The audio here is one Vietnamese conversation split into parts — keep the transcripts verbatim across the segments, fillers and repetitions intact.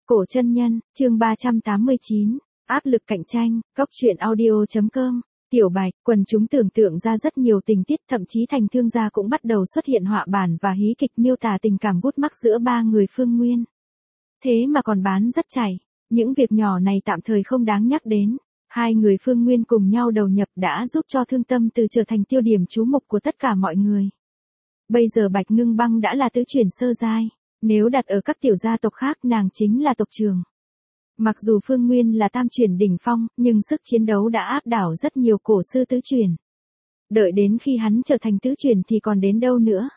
Cổ chân nhân, chương ba trăm tám mươi chín, áp lực cạnh tranh, cóc truyện audio chấm com. Tiểu Bạch, quần chúng tưởng tượng ra rất nhiều tình tiết, thậm chí thành thương gia cũng bắt đầu xuất hiện họa bản và hí kịch miêu tả tình cảm gút mắc giữa ba người Phương Nguyên. Thế mà còn bán rất chảy, những việc nhỏ này tạm thời không đáng nhắc đến. Hai người Phương Nguyên cùng nhau đầu nhập đã giúp cho Thương Tâm Từ trở thành tiêu điểm chú mục của tất cả mọi người. Bây giờ Bạch Ngưng Băng đã là tứ chuyển sơ giai, nếu đặt ở các tiểu gia tộc khác nàng chính là tộc trưởng. Mặc dù Phương Nguyên là tam chuyển đỉnh phong, nhưng sức chiến đấu đã áp đảo rất nhiều cổ sư tứ chuyển. Đợi đến khi hắn trở thành tứ chuyển thì còn đến đâu nữa.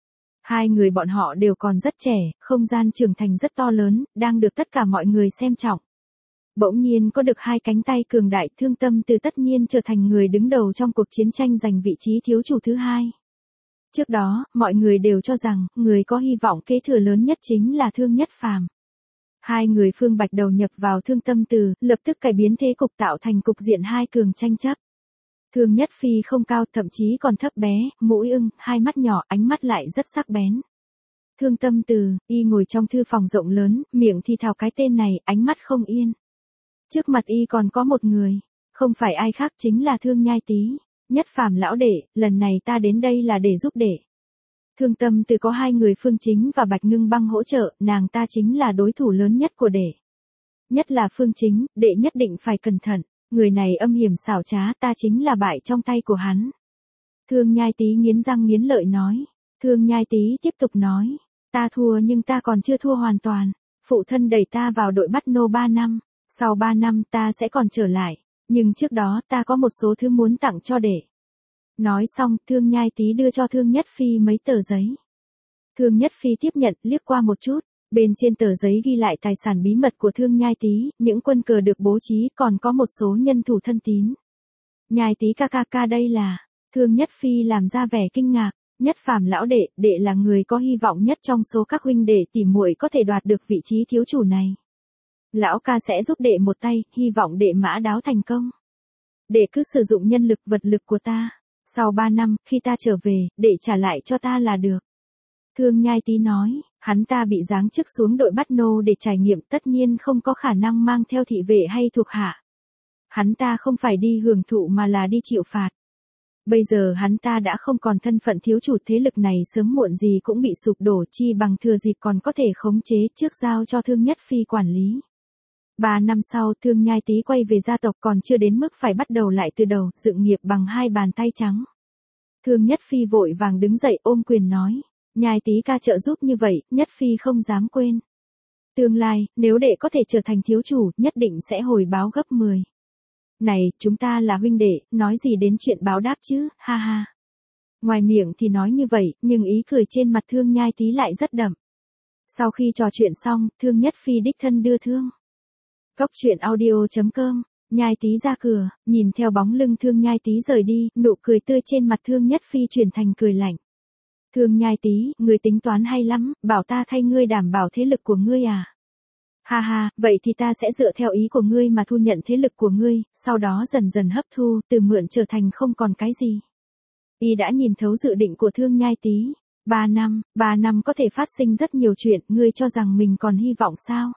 Hai người bọn họ đều còn rất trẻ, không gian trưởng thành rất to lớn, đang được tất cả mọi người xem trọng. Bỗng nhiên có được hai cánh tay cường đại, Thương Tâm Từ tất nhiên trở thành người đứng đầu trong cuộc chiến tranh giành vị trí thiếu chủ thứ hai. Trước đó, mọi người đều cho rằng, người có hy vọng kế thừa lớn nhất chính là Thương Nhất Phàm. Hai người Phương Bạch đầu nhập vào Thương Tâm Từ, lập tức cải biến thế cục tạo thành cục diện hai cường tranh chấp. Thương Nhất Phi không cao, thậm chí còn thấp bé, mũi ưng, hai mắt nhỏ, ánh mắt lại rất sắc bén. Thương Tâm Từ, y ngồi trong thư phòng rộng lớn, miệng thì thào cái tên này, ánh mắt không yên. Trước mặt y còn có một người, không phải ai khác chính là Thương Nhai Tý. Nhất Phàm lão đệ, lần này ta đến đây là để giúp đệ. Thương Tâm Từ có hai người Phương Chính và Bạch Ngưng Băng hỗ trợ, nàng ta chính là đối thủ lớn nhất của đệ. Nhất là Phương Chính, đệ nhất định phải cẩn thận, người này âm hiểm xảo trá, ta chính là bại trong tay của hắn. Thương Nhai Tý nghiến răng nghiến lợi nói. Thương Nhai Tý tiếp tục nói, ta thua nhưng ta còn chưa thua hoàn toàn. Phụ thân đẩy ta vào đội bắt nô ba năm, sau ba năm ta sẽ còn trở lại. Nhưng trước đó ta có một số thứ muốn tặng cho đệ. Nói xong, Thương Nhai Tý đưa cho Thương Nhất Phi mấy tờ giấy. Thương Nhất Phi tiếp nhận, liếc qua một chút, bên trên tờ giấy ghi lại tài sản bí mật của Thương Nhai Tý, những quân cờ được bố trí, còn có một số nhân thủ thân tín. Nhai Tý ca ca ca đây là, Thương Nhất Phi làm ra vẻ kinh ngạc, Nhất Phàm lão đệ, đệ là người có hy vọng nhất trong số các huynh đệ tỉ muội có thể đoạt được vị trí thiếu chủ này. Lão ca sẽ giúp đệ một tay, hy vọng đệ mã đáo thành công. Đệ cứ sử dụng nhân lực vật lực của ta. Sau ba năm, khi ta trở về, đệ trả lại cho ta là được. Thương Nhai Tý nói, hắn ta bị giáng chức xuống đội bắt nô để trải nghiệm, tất nhiên không có khả năng mang theo thị vệ hay thuộc hạ. Hắn ta không phải đi hưởng thụ mà là đi chịu phạt. Bây giờ hắn ta đã không còn thân phận thiếu chủ, thế lực này sớm muộn gì cũng bị sụp đổ, chi bằng thừa dịp còn có thể khống chế trước giao cho Thương Nhất Phi quản lý. Ba năm sau, Thương Nhai Tý quay về gia tộc, còn chưa đến mức phải bắt đầu lại từ đầu, dựng nghiệp bằng hai bàn tay trắng. Thương Nhất Phi vội vàng đứng dậy ôm quyền nói, Nhai Tý ca trợ giúp như vậy, Nhất Phi không dám quên. Tương lai, nếu đệ có thể trở thành thiếu chủ, nhất định sẽ hồi báo gấp mười. Này, chúng ta là huynh đệ, nói gì đến chuyện báo đáp chứ, ha ha. Ngoài miệng thì nói như vậy, nhưng ý cười trên mặt Thương Nhai Tý lại rất đậm. Sau khi trò chuyện xong, Thương Nhất Phi đích thân đưa thương. Cóc truyện audio chấm com, Nhai Tý ra cửa, nhìn theo bóng lưng Thương Nhai Tý rời đi, nụ cười tươi trên mặt Thương Nhất Phi chuyển thành cười lạnh. Thương Nhai Tý, ngươi tính toán hay lắm, bảo ta thay ngươi đảm bảo thế lực của ngươi à? Ha ha, vậy thì ta sẽ dựa theo ý của ngươi mà thu nhận thế lực của ngươi, sau đó dần dần hấp thu, từ mượn trở thành không còn cái gì. Y đã nhìn thấu dự định của Thương Nhai Tý. Ba năm, ba năm có thể phát sinh rất nhiều chuyện, ngươi cho rằng mình còn hy vọng sao?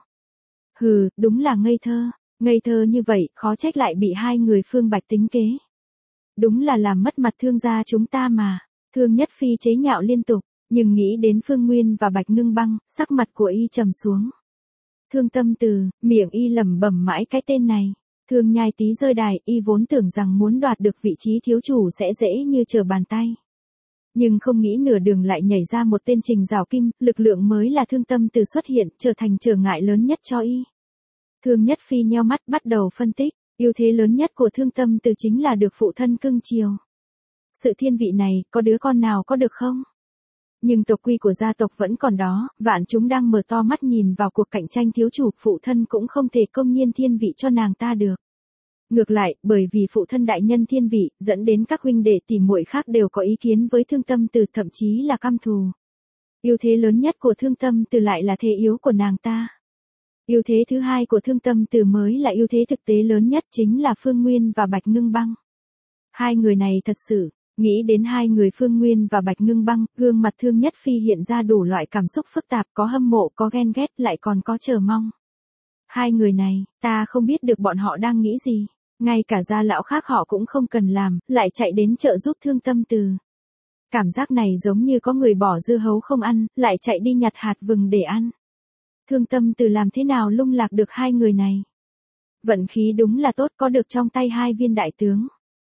Hừ, đúng là ngây thơ, ngây thơ như vậy, khó trách lại bị hai người Phương Bạch tính kế. Đúng là làm mất mặt Thương gia chúng ta mà. Thương Nhất Phi chế nhạo liên tục, nhưng nghĩ đến Phương Nguyên và Bạch Ngưng Băng, sắc mặt của y trầm xuống. Thương Tâm Từ, miệng y lẩm bẩm mãi cái tên này. Thương Nhai Tý rơi đài, y vốn tưởng rằng muốn đoạt được vị trí thiếu chủ sẽ dễ như trở bàn tay. Nhưng không nghĩ nửa đường lại nhảy ra một tên Trình Giảo Kim, lực lượng mới là Thương Tâm Từ xuất hiện, trở thành trở ngại lớn nhất cho y. Thương Nhất Phi nheo mắt bắt đầu phân tích, ưu thế lớn nhất của Thương Tâm Từ chính là được phụ thân cưng chiều. Sự thiên vị này, có đứa con nào có được không? Nhưng tộc quy của gia tộc vẫn còn đó, vạn chúng đang mở to mắt nhìn vào cuộc cạnh tranh thiếu chủ, phụ thân cũng không thể công nhiên thiên vị cho nàng ta được. Ngược lại, bởi vì phụ thân đại nhân thiên vị, dẫn đến các huynh đệ tỉ muội khác đều có ý kiến với Thương Tâm Từ, thậm chí là căm thù. Ưu thế lớn nhất của Thương Tâm Từ lại là thế yếu của nàng ta. Ưu thế thứ hai của Thương Tâm Từ mới là ưu thế thực tế lớn nhất, chính là Phương Nguyên và Bạch Ngưng Băng. Hai người này thật sự, nghĩ đến hai người Phương Nguyên và Bạch Ngưng Băng, gương mặt Thương Nhất Phi hiện ra đủ loại cảm xúc phức tạp, có hâm mộ, có ghen ghét, lại còn có chờ mong. Hai người này, ta không biết được bọn họ đang nghĩ gì. Ngay cả gia lão khác họ cũng không cần làm, lại chạy đến trợ giúp Thương Tâm Từ. Cảm giác này giống như có người bỏ dưa hấu không ăn, lại chạy đi nhặt hạt vừng để ăn. Thương Tâm Từ làm thế nào lung lạc được hai người này? Vận khí đúng là tốt, có được trong tay hai viên đại tướng.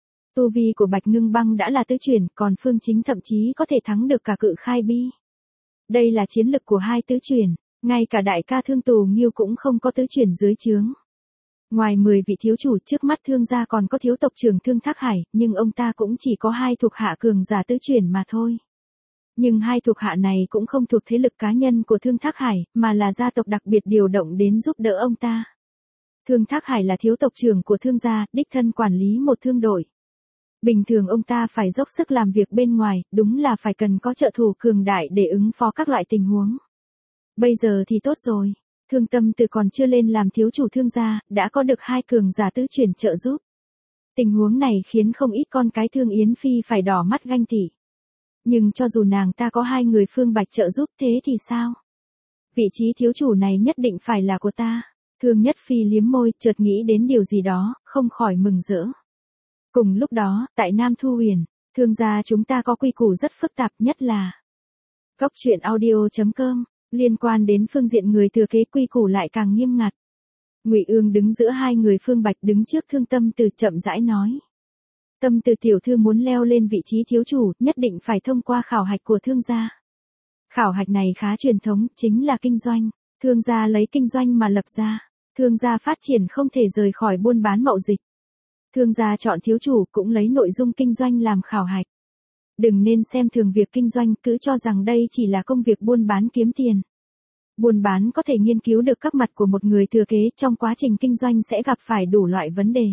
Tu vi của Bạch Ngưng Băng đã là tứ chuyển, còn Phương Chính thậm chí có thể thắng được cả Cự Khai Bi. Đây là chiến lực của hai tứ chuyển, ngay cả đại ca Thương Tù Nghiêu cũng không có tứ chuyển dưới trướng. Ngoài mười vị thiếu chủ trước mắt Thương gia còn có thiếu tộc trưởng Thương Thác Hải, nhưng ông ta cũng chỉ có hai thuộc hạ cường giả tứ chuyển mà thôi. Nhưng hai thuộc hạ này cũng không thuộc thế lực cá nhân của Thương Thác Hải, mà là gia tộc đặc biệt điều động đến giúp đỡ ông ta. Thương Thác Hải là thiếu tộc trưởng của Thương gia, đích thân quản lý một thương đội. Bình thường ông ta phải dốc sức làm việc bên ngoài, đúng là phải cần có trợ thủ cường đại để ứng phó các loại tình huống. Bây giờ thì tốt rồi, Thương Tâm Từ còn chưa lên làm thiếu chủ Thương gia, đã có được hai cường giả tứ chuyển trợ giúp. Tình huống này khiến không ít con cái Thương Yến Phi phải đỏ mắt ganh tị. Nhưng cho dù nàng ta có hai người Phương Bạch trợ giúp thế thì sao? Vị trí thiếu chủ này nhất định phải là của ta. Thương Nhất Phi liếm môi, chợt nghĩ đến điều gì đó, không khỏi mừng rỡ. Cùng lúc đó, tại Nam Thu Huyền, Thương gia chúng ta có quy củ rất phức tạp, nhất là Cốc truyện audio chấm com, liên quan đến phương diện người thừa kế quy củ lại càng nghiêm ngặt. Ngụy Ương đứng giữa hai người Phương Bạch đứng trước Thương Tâm Từ chậm rãi nói. Tâm Từ tiểu thư muốn leo lên vị trí thiếu chủ, nhất định phải thông qua khảo hạch của Thương gia. Khảo hạch này khá truyền thống, chính là kinh doanh. Thương gia lấy kinh doanh mà lập ra. Thương gia phát triển không thể rời khỏi buôn bán mậu dịch. Thương gia chọn thiếu chủ cũng lấy nội dung kinh doanh làm khảo hạch. Đừng nên xem thường việc kinh doanh, cứ cho rằng đây chỉ là công việc buôn bán kiếm tiền. Buôn bán có thể nghiên cứu được các mặt của một người thừa kế, trong quá trình kinh doanh sẽ gặp phải đủ loại vấn đề.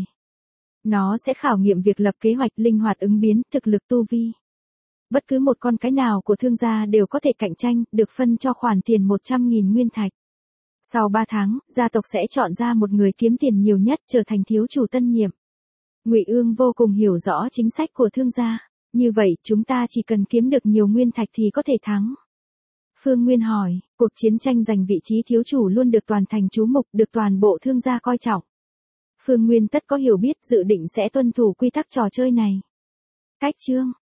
Nó sẽ khảo nghiệm việc lập kế hoạch, linh hoạt ứng biến, thực lực tu vi. Bất cứ một con cái nào của Thương gia đều có thể cạnh tranh, được phân cho khoản tiền một trăm nghìn nguyên thạch. Sau ba tháng, gia tộc sẽ chọn ra một người kiếm tiền nhiều nhất trở thành thiếu chủ tân nhiệm. Ngụy Ương vô cùng hiểu rõ chính sách của Thương gia. Như vậy, chúng ta chỉ cần kiếm được nhiều nguyên thạch thì có thể thắng. Phương Nguyên hỏi, cuộc chiến tranh giành vị trí thiếu chủ luôn được toàn thành chú mục, được toàn bộ Thương gia coi trọng. Phương Nguyên tất có hiểu biết, dự định sẽ tuân thủ quy tắc trò chơi này. Cách chương